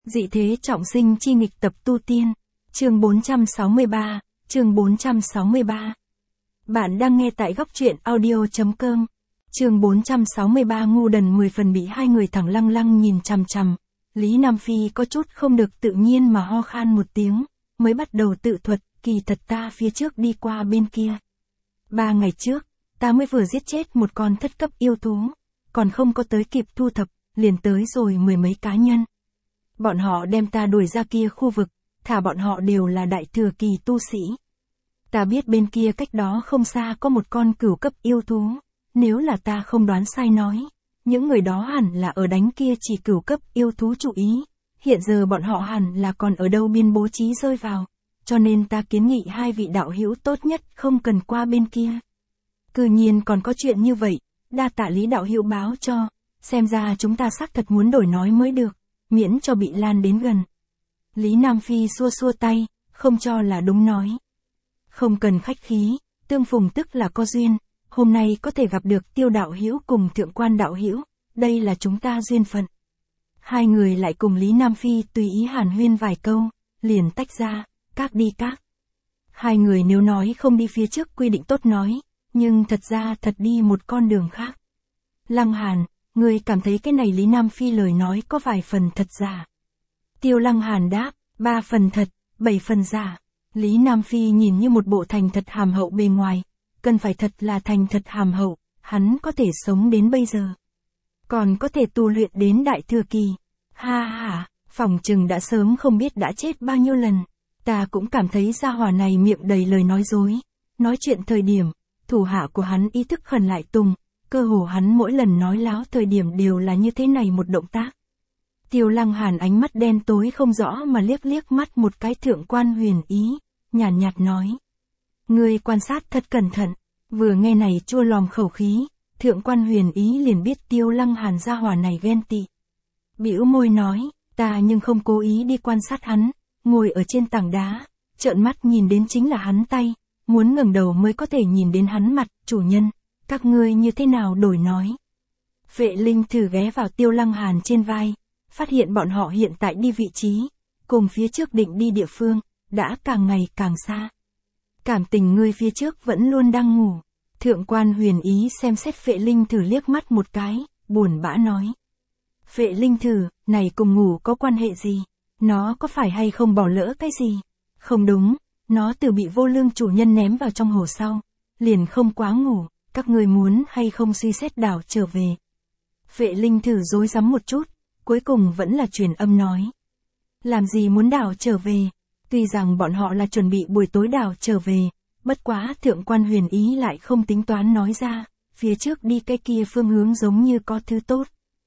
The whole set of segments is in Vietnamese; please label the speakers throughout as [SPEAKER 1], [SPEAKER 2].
[SPEAKER 1] Dị thế trọng sinh chi nghịch tập tu tiên. Chương 463, chương 463. Bạn đang nghe tại góc truyện audio.com. Chương 463 ngu đần 10 phần bị hai người thẳng lăng lăng nhìn chằm chằm. Lý Nam Phi có chút không được tự nhiên mà ho khan một tiếng, mới bắt đầu tự thuật, kỳ thật ta phía trước đi qua bên kia. 3 ngày trước, ta mới vừa giết chết một con thất cấp yêu thú, còn không có tới kịp thu thập, liền tới rồi 10 mấy cá nhân. Bọn họ đem ta đuổi ra kia khu vực, thả bọn họ đều là đại thừa kỳ tu sĩ. Ta biết bên kia cách đó không xa có một con cửu cấp yêu thú, nếu là ta không đoán sai nói, những người đó hẳn là ở đánh kia chỉ cửu cấp yêu thú chủ ý, hiện giờ bọn họ hẳn là còn ở đâu biên bố trí rơi vào, cho nên ta kiến nghị hai vị đạo hữu tốt nhất không cần qua bên kia. Cư nhiên còn có chuyện như vậy, đa tạ Lý đạo hữu báo cho, xem ra chúng ta xác thật muốn đổi nói mới được, miễn cho bị lan đến gần. Lý Nam Phi xua xua tay, không cho là đúng nói. Không cần khách khí, tương phùng tức là có duyên, hôm nay có thể gặp được Tiêu đạo hữu cùng Thượng Quan đạo hữu, đây là chúng ta duyên phận. Hai người lại cùng Lý Nam Phi tùy ý hàn huyên vài câu, liền tách ra, các đi các. Hai người nếu nói không đi phía trước quy định tốt nói, nhưng thật ra thật đi một con đường khác. Lăng Hàn, người cảm thấy cái này Lý Nam Phi lời nói có vài phần thật giả. Tiêu Lăng Hàn đáp, 3 phần thật, 7 phần giả. Lý Nam Phi nhìn như một bộ thành thật hàm hậu bề ngoài, cần phải thật là thành thật hàm hậu, hắn có thể sống đến bây giờ. Còn có thể tu luyện đến đại thừa kỳ. Ha ha, phỏng chừng đã sớm không biết đã chết bao nhiêu lần. Ta cũng cảm thấy gia hỏa này miệng đầy lời nói dối. Nói chuyện thời điểm, thủ hạ của hắn ý thức khẩn lại tùng, cơ hồ hắn mỗi lần nói láo thời điểm đều là như thế này một động tác. Tiêu Lăng Hàn ánh mắt đen tối không rõ mà liếc liếc mắt một cái Thượng Quan Huyền Ý, nhàn nhạt nói. Ngươi quan sát thật cẩn thận, vừa nghe này chua lòm khẩu khí, Thượng Quan Huyền Ý liền biết Tiêu Lăng Hàn gia hỏa này ghen tị. Bĩu môi nói, ta nhưng không cố ý đi quan sát hắn, ngồi ở trên tảng đá, trợn mắt nhìn đến chính là hắn tay, muốn ngẩng đầu mới có thể nhìn đến hắn mặt, chủ nhân, các ngươi như thế nào đổi nói. Vệ Linh thử ghé vào Tiêu Lăng Hàn trên vai, phát hiện bọn họ hiện tại đi vị trí, cùng phía trước định đi địa phương, đã càng ngày càng xa. Cảm tình ngươi phía trước vẫn luôn đang ngủ. Thượng Quan Huyền Ý xem xét Vệ Linh thử liếc mắt một cái, buồn bã nói. Vệ Linh thử, này cùng ngủ có quan hệ gì? Nó có phải hay không bỏ lỡ cái gì? Không đúng, nó từ bị vô lương chủ nhân ném vào trong hồ sau, liền không quá ngủ, các ngươi muốn hay không suy xét đảo trở về. Vệ Linh thử rối rắm một chút, cuối cùng vẫn là truyền âm nói. Làm gì muốn đảo trở về? Tuy rằng bọn họ là chuẩn bị buổi tối đảo trở về, bất quá Thượng Quan Huyền Ý lại không tính toán nói ra, phía trước đi cái kia phương hướng giống như có thứ tốt.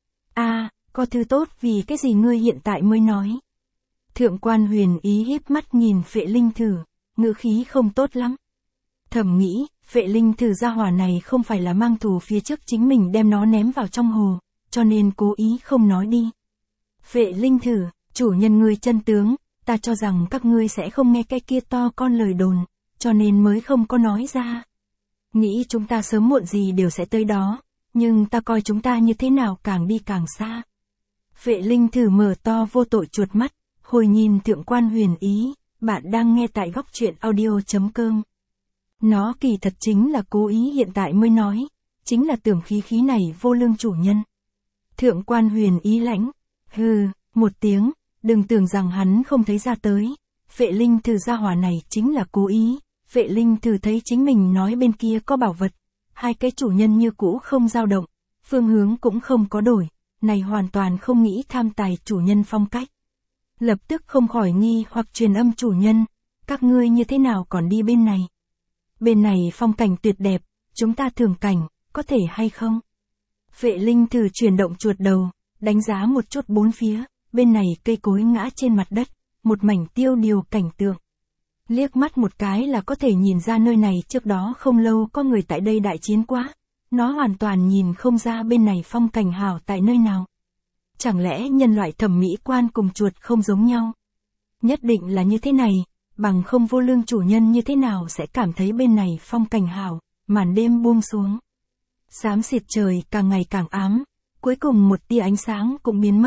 [SPEAKER 1] Có thứ tốt vì cái gì ngươi hiện tại mới nói? Thượng Quan Huyền Ý híp mắt nhìn Vệ Linh thử, ngữ khí không tốt lắm. Thầm nghĩ, Vệ Linh thử gia hỏa này không phải là mang thù phía trước chính mình đem nó ném vào trong hồ, cho nên cố ý không nói đi. Vệ Linh thử, chủ nhân ngươi chân tướng, ta cho rằng các ngươi sẽ không nghe cái kia to con lời đồn, cho nên mới không có nói ra. Nghĩ chúng ta sớm muộn gì đều sẽ tới đó, nhưng ta coi chúng ta như thế nào càng đi càng xa. Vệ Linh thử mở to vô tội chuột mắt, hồi nhìn Thượng Quan Huyền Ý, bạn đang nghe tại góc truyện audio.com. Nó kỳ thật chính là cố ý hiện tại mới nói, chính là tưởng khí khí này vô lương chủ nhân. Thượng Quan Huyền Ý lãnh, hừ, một tiếng, đừng tưởng rằng hắn không thấy ra tới. Vệ Linh thử gia hỏa này chính là cố ý. Vệ Linh thử thấy chính mình nói bên kia có bảo vật, hai cái chủ nhân như cũ không dao động, phương hướng cũng không có đổi, này hoàn toàn không nghĩ tham tài chủ nhân phong cách. Lập tức không khỏi nghi hoặc truyền âm chủ nhân, các ngươi như thế nào còn đi bên này? Bên này phong cảnh tuyệt đẹp, chúng ta thưởng cảnh, có thể hay không? Vệ Linh thử chuyển động chuột đầu, đánh giá một chút bốn phía, bên này cây cối ngã trên mặt đất, một mảnh tiêu điều cảnh tượng. Liếc mắt một cái là có thể nhìn ra nơi này trước đó không lâu có người tại đây đại chiến quá, nó hoàn toàn nhìn không ra bên này phong cảnh hảo tại nơi nào. Chẳng lẽ nhân loại thẩm mỹ quan cùng chuột không giống nhau? Nhất định là như thế này, bằng không vô lương chủ nhân như thế nào sẽ cảm thấy bên này phong cảnh hảo, màn đêm buông xuống. Xám xịt trời càng ngày càng ám, cuối cùng một tia ánh sáng cũng biến mất,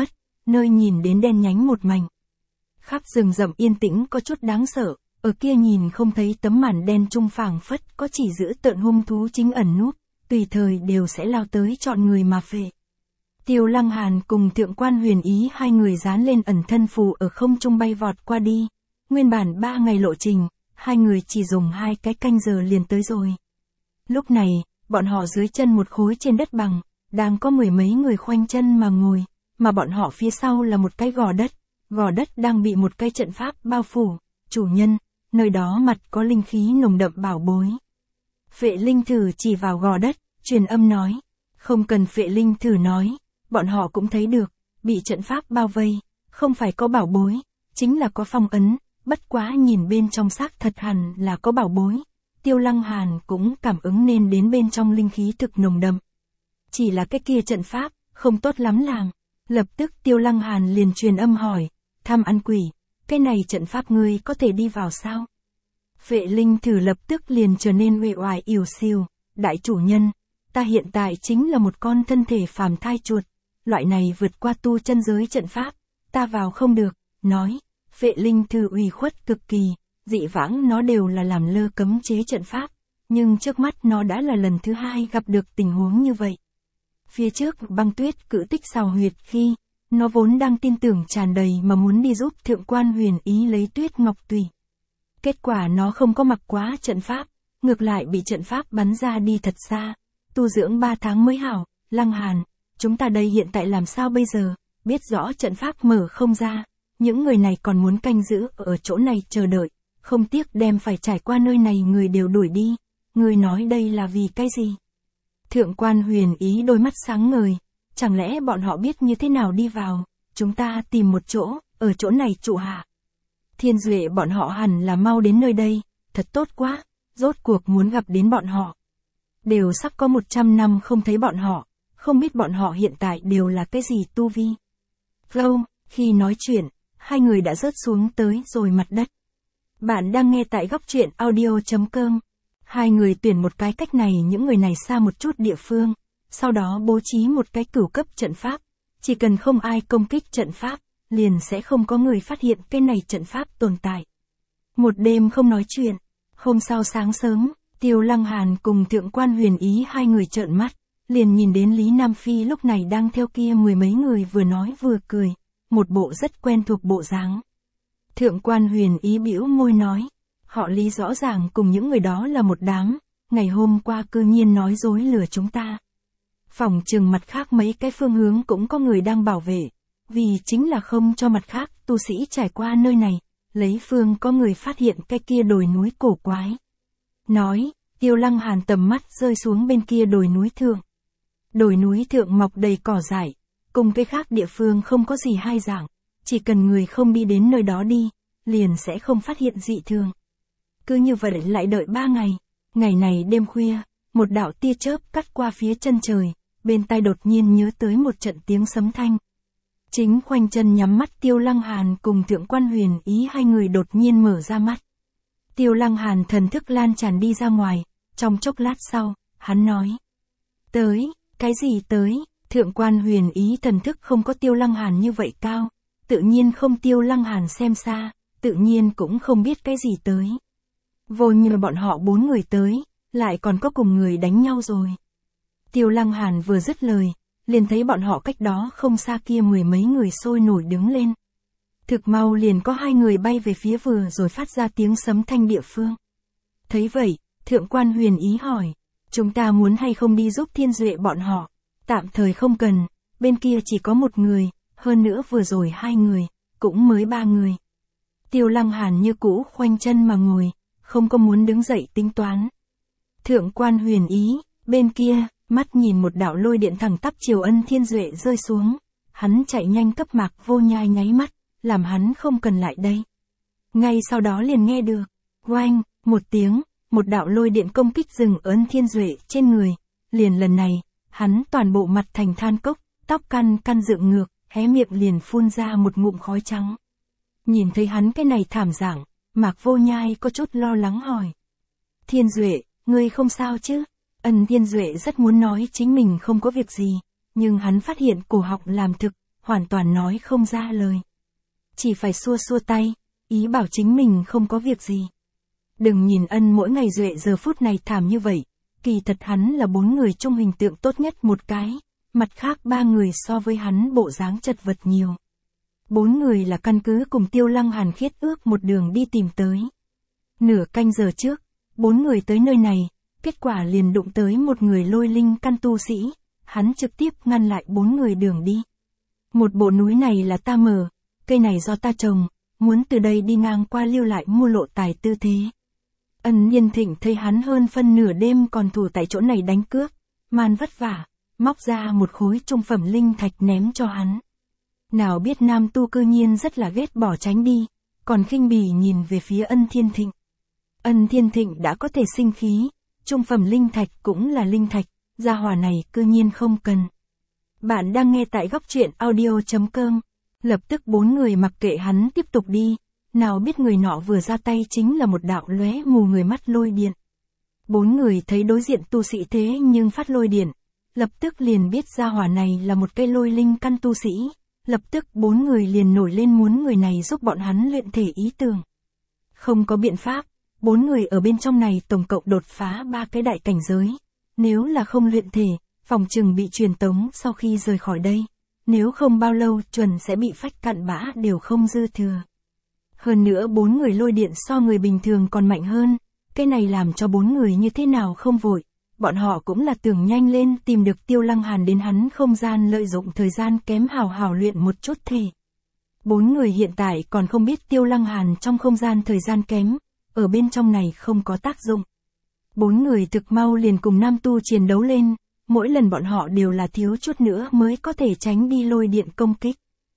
[SPEAKER 1] nơi nhìn đến đen nhánh một mảnh. Khắp rừng rậm yên tĩnh có chút đáng sợ, ở kia nhìn không thấy tấm màn đen trung phảng phất có chỉ giữ tợn hung thú chính ẩn núp, tùy thời đều sẽ lao tới chọn người mà phệ. Tiêu Lăng Hàn cùng Thượng Quan Huyền Ý hai người dán lên ẩn thân phù ở không trung bay vọt qua đi. Nguyên bản 3 ngày lộ trình, hai người chỉ dùng 2 cái canh giờ liền tới rồi. Lúc này, bọn họ dưới chân một khối trên đất bằng, đang có 10 mấy người khoanh chân mà ngồi, mà bọn họ phía sau là một cái gò đất đang bị một cái trận pháp bao phủ. Chủ nhân, nơi đó mặt có linh khí nồng đậm bảo bối. Phệ Linh Thử chỉ vào gò đất, truyền âm nói. Không cần Phệ Linh Thử nói, bọn họ cũng thấy được, bị trận pháp bao vây, không phải có bảo bối, chính là có phong ấn, bất quá nhìn bên trong xác thật hẳn là có bảo bối. Tiêu Lăng Hàn cũng cảm ứng nên đến bên trong linh khí thực nồng đậm. Chỉ là cái kia trận pháp, không tốt lắm làm. Lập tức Tiêu Lăng Hàn liền truyền âm hỏi, tham ăn quỷ, cái này trận pháp ngươi có thể đi vào sao? Phệ Linh Thử lập tức liền trở nên uể oải ỉu xìu, đại chủ nhân, ta hiện tại chính là một con thân thể phàm thai chuột, loại này vượt qua tu chân giới trận pháp, ta vào không được, nói. Phệ Linh Thử ủy khuất cực kỳ, dị vãng nó đều là làm lơ cấm chế trận pháp, nhưng trước mắt nó đã là lần thứ 2 gặp được tình huống như vậy. Phía trước Băng Tuyết cự tích xào huyệt khi, nó vốn đang tin tưởng tràn đầy mà muốn đi giúp Thượng Quan Huyền Ý lấy Tuyết Ngọc Tùy. Kết quả nó không có mặc quá trận pháp, ngược lại bị trận pháp bắn ra đi thật xa, tu dưỡng 3 tháng mới hảo. Lăng Hàn, chúng ta đây hiện tại làm sao bây giờ, biết rõ trận pháp mở không ra, những người này còn muốn canh giữ ở chỗ này chờ đợi, không tiếc đem phải trải qua nơi này người đều đuổi đi, người nói đây là vì cái gì? Thượng Quan Huyền Ý đôi mắt sáng ngời, chẳng lẽ bọn họ biết như thế nào đi vào, chúng ta tìm một chỗ, ở chỗ này trụ hạ. Thiên Duệ bọn họ hẳn là mau đến nơi đây, thật tốt quá, rốt cuộc muốn gặp đến bọn họ. Đều sắp có 100 năm không thấy bọn họ, không biết bọn họ hiện tại đều là cái gì tu vi. Vô, khi nói chuyện, hai người đã rớt xuống tới rồi mặt đất. Bạn đang nghe tại góc truyện audio.com. Hai người tuyển một cái cách này những người này xa một chút địa phương, sau đó bố trí một cái cửu cấp trận pháp, chỉ cần không ai công kích trận pháp, liền sẽ không có người phát hiện cái này trận pháp tồn tại. Một đêm không nói chuyện, hôm sau sáng sớm, Tiêu Lăng Hàn cùng Thượng Quan Huyền Ý hai người trợn mắt, liền nhìn đến Lý Nam Phi lúc này đang theo kia 10 mấy người vừa nói vừa cười, một bộ rất quen thuộc bộ dáng. Thượng Quan Huyền Ý bĩu môi nói, họ Lý rõ ràng cùng những người đó là một đám, ngày hôm qua cư nhiên nói dối lừa chúng ta. Phòng chừng mặt khác mấy cái phương hướng cũng có người đang bảo vệ, vì chính là không cho mặt khác tu sĩ trải qua nơi này, lấy phương có người phát hiện cái kia đồi núi cổ quái. Nói, Tiêu Lăng Hàn tầm mắt rơi xuống bên kia đồi núi thượng. Đồi núi thượng mọc đầy cỏ dại, cùng cái khác địa phương không có gì hai dạng, chỉ cần người không đi đến nơi đó đi, liền sẽ không phát hiện dị thường. Cứ như vậy lại đợi 3 ngày, ngày này đêm khuya, một đạo tia chớp cắt qua phía chân trời, bên tai đột nhiên nhớ tới một trận tiếng sấm thanh. Chính khoanh chân nhắm mắt Tiêu Lăng Hàn cùng Thượng Quan Huyền Ý hai người đột nhiên mở ra mắt. Tiêu Lăng Hàn thần thức lan tràn đi ra ngoài, trong chốc lát sau, hắn nói. Tới, cái gì tới? Thượng Quan Huyền Ý thần thức không có Tiêu Lăng Hàn như vậy cao, tự nhiên không Tiêu Lăng Hàn xem xa, tự nhiên cũng không biết cái gì tới. Vô như bọn họ 4 người tới, lại còn có cùng người đánh nhau rồi. Tiêu Lăng Hàn vừa dứt lời, liền thấy bọn họ cách đó không xa kia 10 mấy người sôi nổi đứng lên. Thực mau liền có 2 người bay về phía vừa rồi phát ra tiếng sấm thanh địa phương. Thấy vậy, Thượng Quan Huyền Ý hỏi, chúng ta muốn hay không đi giúp Thiên Duệ bọn họ? Tạm thời không cần, bên kia chỉ có 1 người, hơn nữa vừa rồi 2 người, cũng mới 3 người. Tiêu Lăng Hàn như cũ khoanh chân mà ngồi, không có muốn đứng dậy tính toán. Thượng Quan Huyền Ý, bên kia, mắt nhìn một đạo lôi điện thẳng tắp chiều Ân Thiên Duệ rơi xuống, hắn chạy nhanh cấp Mạc Vô Nhai nháy mắt, làm hắn không cần lại đây. Ngay sau đó liền nghe được, oanh, một tiếng, một đạo lôi điện công kích dừng Ân Thiên Duệ trên người, liền lần này, hắn toàn bộ mặt thành than cốc, tóc căn dựng ngược, hé miệng liền phun ra một ngụm khói trắng. Nhìn thấy hắn cái này thảm dạng, Mạc Vô Nhai có chút lo lắng hỏi. Thiên Duệ, ngươi không sao chứ? Ân Thiên Duệ rất muốn nói chính mình không có việc gì, nhưng hắn phát hiện cổ họng làm thực, hoàn toàn nói không ra lời. Chỉ phải xua xua tay, ý bảo chính mình không có việc gì. Đừng nhìn Ân mỗi ngày Duệ giờ phút này thảm như vậy, kỳ thật hắn là 4 người trong hình tượng tốt nhất một cái, mặt khác 3 người so với hắn bộ dáng chật vật nhiều. 4 người là căn cứ cùng Tiêu Lăng Hàn Khiết ước một đường đi tìm tới. Nửa canh giờ trước, 4 người tới nơi này, kết quả liền đụng tới một người lôi linh căn tu sĩ, hắn trực tiếp ngăn lại 4 người đường đi. Một bộ núi này là ta mở, cây này do ta trồng, muốn từ đây đi ngang qua lưu lại mua lộ tài tư thế. Ân Nhiên Thịnh thấy hắn hơn phân nửa đêm còn thủ tại chỗ này đánh cướp, man vất vả, móc ra một khối trung phẩm linh thạch ném cho hắn. Nào biết nam tu cư nhiên rất là ghét bỏ tránh đi, còn khinh bỉ nhìn về phía Ân Thiên Thịnh. Ân Thiên Thịnh đã có thể sinh khí, trung phẩm linh thạch cũng là linh thạch, gia hỏa này cư nhiên không cần. Bạn đang nghe tại góc truyện audio.com. Lập tức 4 người mặc kệ hắn tiếp tục đi, nào biết người nọ vừa ra tay chính là một đạo lóe mù người mắt lôi điện. 4 người thấy đối diện tu sĩ thế nhưng phát lôi điện, lập tức liền biết gia hỏa này là một cây lôi linh căn tu sĩ, lập tức 4 người liền nổi lên muốn người này giúp bọn hắn luyện thể ý tưởng. Không có biện pháp, 4 người ở bên trong này tổng cộng đột phá 3 cái đại cảnh giới, nếu là không luyện thể, phòng trừng bị truyền tống sau khi rời khỏi đây. Nếu không bao lâu chuẩn sẽ bị phách cặn bã đều không dư thừa. Hơn nữa 4 người lôi điện so người bình thường còn mạnh hơn, cái này làm cho 4 người như thế nào không vội, bọn họ cũng là tưởng nhanh lên tìm được Tiêu Lăng Hàn đến hắn không gian lợi dụng thời gian kém hào hào luyện một chút thể. 4 người hiện tại còn không biết Tiêu Lăng Hàn trong không gian thời gian kém, ở bên trong này không có tác dụng. 4 người thực mau liền cùng nam tu chiến đấu lên. Mỗi lần bọn họ đều là thiếu chút nữa mới có thể tránh đi lôi điện công kích.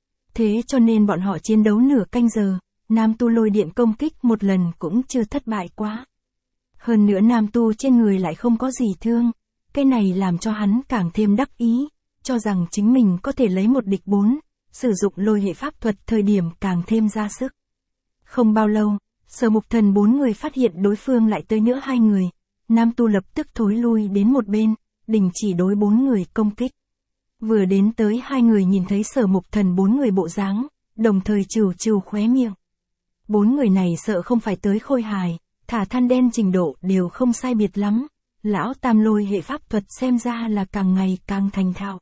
[SPEAKER 1] Thế cho nên bọn họ chiến đấu nửa canh giờ, nam tu lôi điện công kích một lần cũng chưa thất bại quá. Hơn nữa nam tu trên người lại không có gì thương, cái này làm cho hắn càng thêm đắc ý, cho rằng chính mình có thể lấy một địch 4, sử dụng lôi hệ pháp thuật thời điểm càng thêm ra sức. Không bao lâu, Sở Mục Thần 4 người phát hiện đối phương lại tới nữa 2 người, nam tu lập tức thối lui đến một bên. Đình chỉ đối 4 người công kích. Vừa đến tới 2 người nhìn thấy Sở Mục Thần 4 người bộ dáng, đồng thời trừ trừ khóe miệng. 4 người này sợ không phải tới khôi hài, thả than đen trình độ đều không sai biệt lắm. Lão tam lôi hệ pháp thuật xem ra là càng ngày càng thành thạo.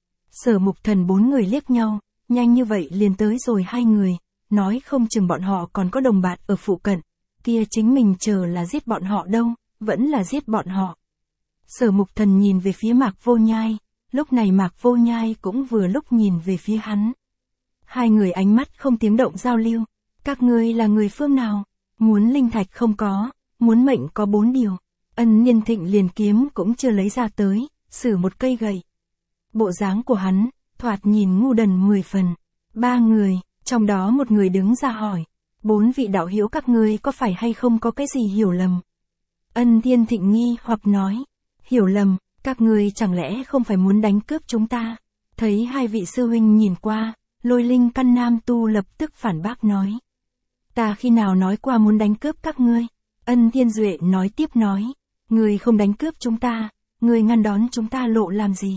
[SPEAKER 1] Sở Mục Thần 4 người liếc nhau, nhanh như vậy liền tới rồi 2 người, nói không chừng bọn họ còn có đồng bạn ở phụ cận, kia chính mình chờ là giết bọn họ đâu, vẫn là giết bọn họ. Sở Mục Thần nhìn về phía Mạc Vô Nhai, lúc này Mạc Vô Nhai cũng vừa lúc nhìn về phía hắn. 2 người ánh mắt không tiếng động giao lưu, các ngươi là người phương nào, muốn linh thạch không có, muốn mệnh có 4 điều. Ân Nhiên Thịnh liền kiếm cũng chưa lấy ra tới, sử một cây gậy. Bộ dáng của hắn, thoạt nhìn ngu đần 10 phần. 3 người, trong đó một người đứng ra hỏi, 4 vị đạo hữu các ngươi có phải hay không có cái gì hiểu lầm? Ân Nhiên Thịnh nghi hoặc nói, hiểu lầm, các ngươi chẳng lẽ không phải muốn đánh cướp chúng ta? Thấy 2 vị sư huynh nhìn qua, lôi linh căn nam tu lập tức phản bác nói. Ta khi nào nói qua muốn đánh cướp các ngươi? Ân Thiên Duệ nói tiếp nói, ngươi không đánh cướp chúng ta, ngươi ngăn đón chúng ta lộ làm gì?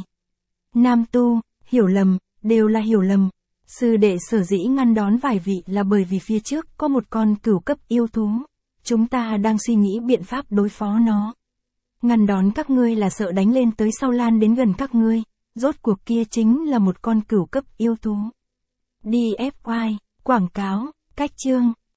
[SPEAKER 1] Nam tu, hiểu lầm, đều là hiểu lầm. Sư đệ sở dĩ ngăn đón vài vị là bởi vì phía trước có một con cửu cấp yêu thú. Chúng ta đang suy nghĩ biện pháp đối phó nó. Ngăn đón các ngươi là sợ đánh lên tới sau lan đến gần các ngươi, rốt cuộc kia chính là một con cửu cấp yêu thú. DFY, quảng cáo, cách chương.